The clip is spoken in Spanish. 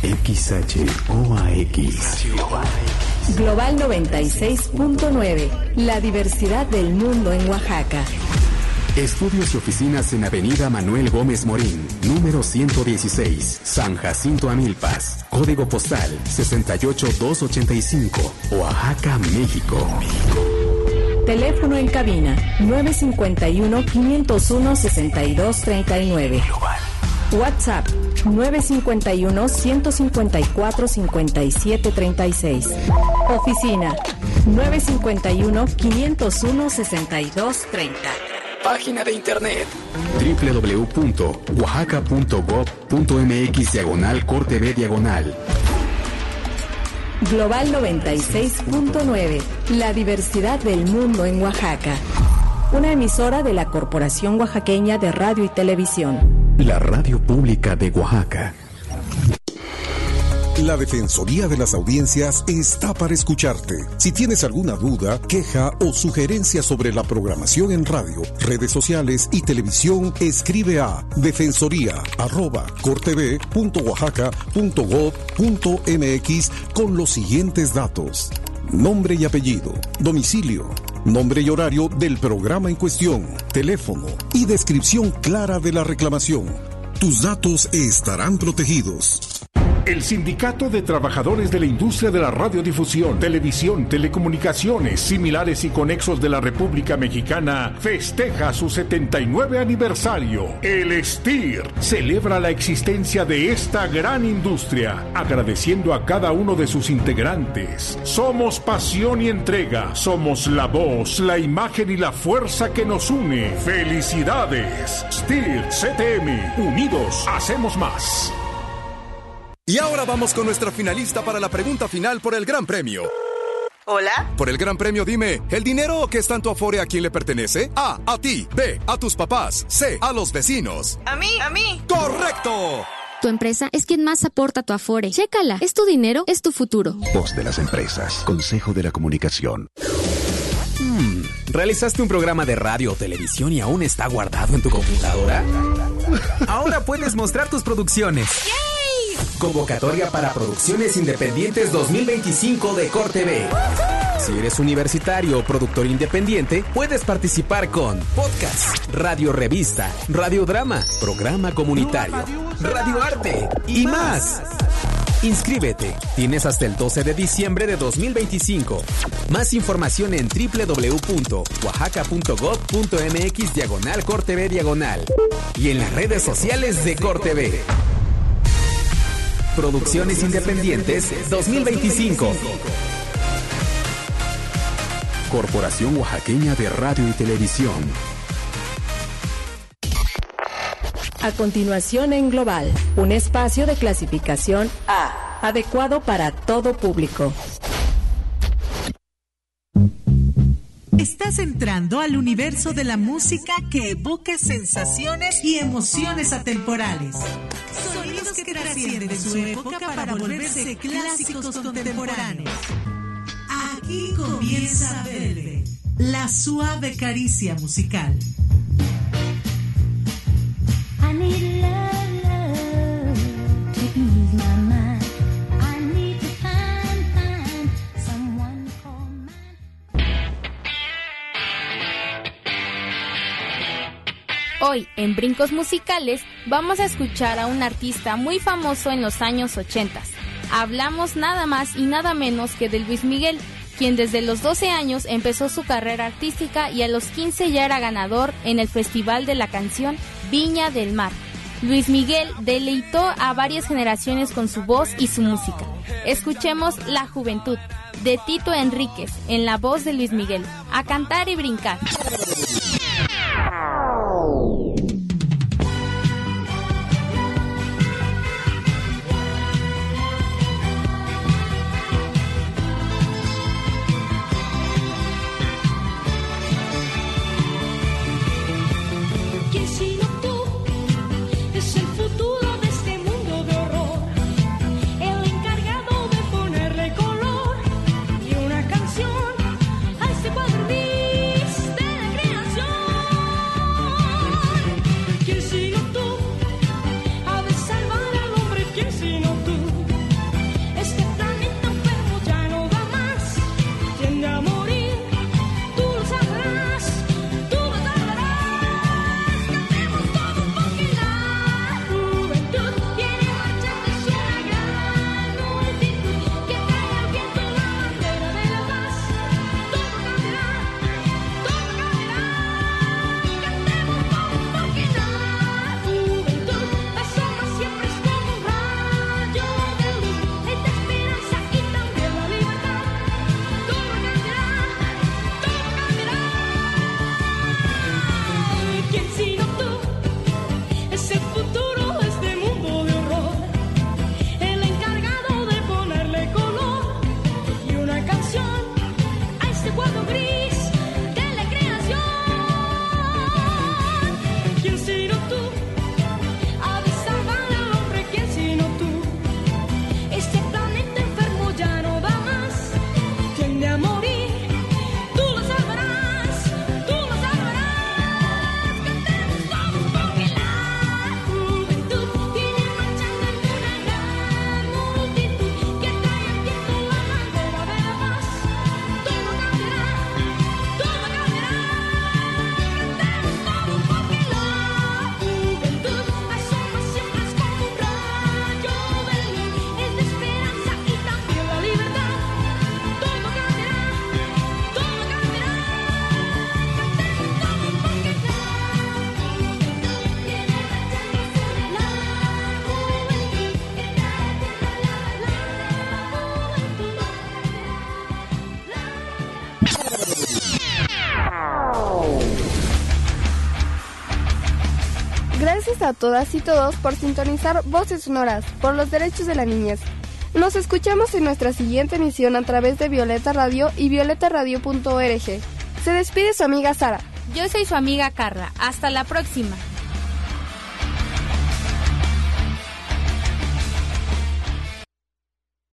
XHOAX. Global 96.9. La diversidad del mundo en Oaxaca. Estudios y oficinas en Avenida Manuel Gómez Morín, número 116, San Jacinto Amilpas. Código postal 68285, Oaxaca, México. Teléfono en cabina 951-501-6239. WhatsApp 951-154-5736. Oficina 951-501-6230. Página de internet www.oaxaca.gov.mx/corteb/. Global 96.9. La diversidad del mundo en Oaxaca. Una emisora de la Corporación Oaxaqueña de Radio y Televisión. La radio pública de Oaxaca. La Defensoría de las Audiencias está para escucharte. Si tienes alguna duda, queja o sugerencia sobre la programación en radio, redes sociales y televisión, escribe a defensoría@cortv.oaxaca.gov.mx con los siguientes datos: nombre y apellido, domicilio, nombre y horario del programa en cuestión, teléfono y descripción clara de la reclamación. Tus datos estarán protegidos. El Sindicato de Trabajadores de la Industria de la Radiodifusión, Televisión, Telecomunicaciones, Similares y Conexos de la República Mexicana festeja su 79 aniversario. El STIR celebra la existencia de esta gran industria, agradeciendo a cada uno de sus integrantes. Somos pasión y entrega, somos la voz, la imagen y la fuerza que nos une. ¡Felicidades! STIR CTM, unidos hacemos más. Y ahora vamos con nuestra finalista para la pregunta final por el Gran Premio. ¿Hola? Por el Gran Premio dime, ¿el dinero que está en tu Afore a quién le pertenece? A ti. B, a tus papás. C, a los vecinos. A mí. ¡Correcto! Tu empresa es quien más aporta a tu Afore. Chécala, es tu dinero, es tu futuro. Voz de las empresas, Consejo de la Comunicación. ¿Realizaste un programa de radio o televisión y aún está guardado en tu computadora? Ahora puedes mostrar tus producciones. ¡Yay! Convocatoria para Producciones Independientes 2025 de CorTV. Si eres universitario o productor independiente, puedes participar con podcast, radio revista, radiodrama, programa comunitario, radioarte y más. Inscríbete. Tienes hasta el 12 de diciembre de 2025. Más información en www.oaxaca.gov.mx/CorTV/ y en las redes sociales de CorTV. Producciones Independientes 2025. Corporación Oaxaqueña de Radio y Televisión. A continuación en Global, un espacio de clasificación A, adecuado para todo público. Estás entrando al universo de la música que evoca sensaciones y emociones atemporales. Sonidos que trascienden su época para volverse clásicos contemporáneos. Aquí comienza Velvet, la suave caricia musical. I need love to ease my mind. I need to find someone call mine. Hoy, en Brincos Musicales, vamos a escuchar a un artista muy famoso en los años 80. Hablamos nada más y nada menos que de Luis Miguel, quien desde los 12 años empezó su carrera artística y a los 15 ya era ganador en el Festival de la Canción Viña del Mar. Luis Miguel deleitó a varias generaciones con su voz y su música. Escuchemos La Juventud, de Tito Enríquez, en la voz de Luis Miguel. A cantar y brincar. Color y una canción a este cuadro viste. a todas y todos por sintonizar Voces Sonoras por los derechos de la niñez. Nos escuchamos en nuestra siguiente emisión a través de Violeta Radio y violetaradio.org. Se despide su amiga Sara. Yo soy su amiga Carla. Hasta la próxima.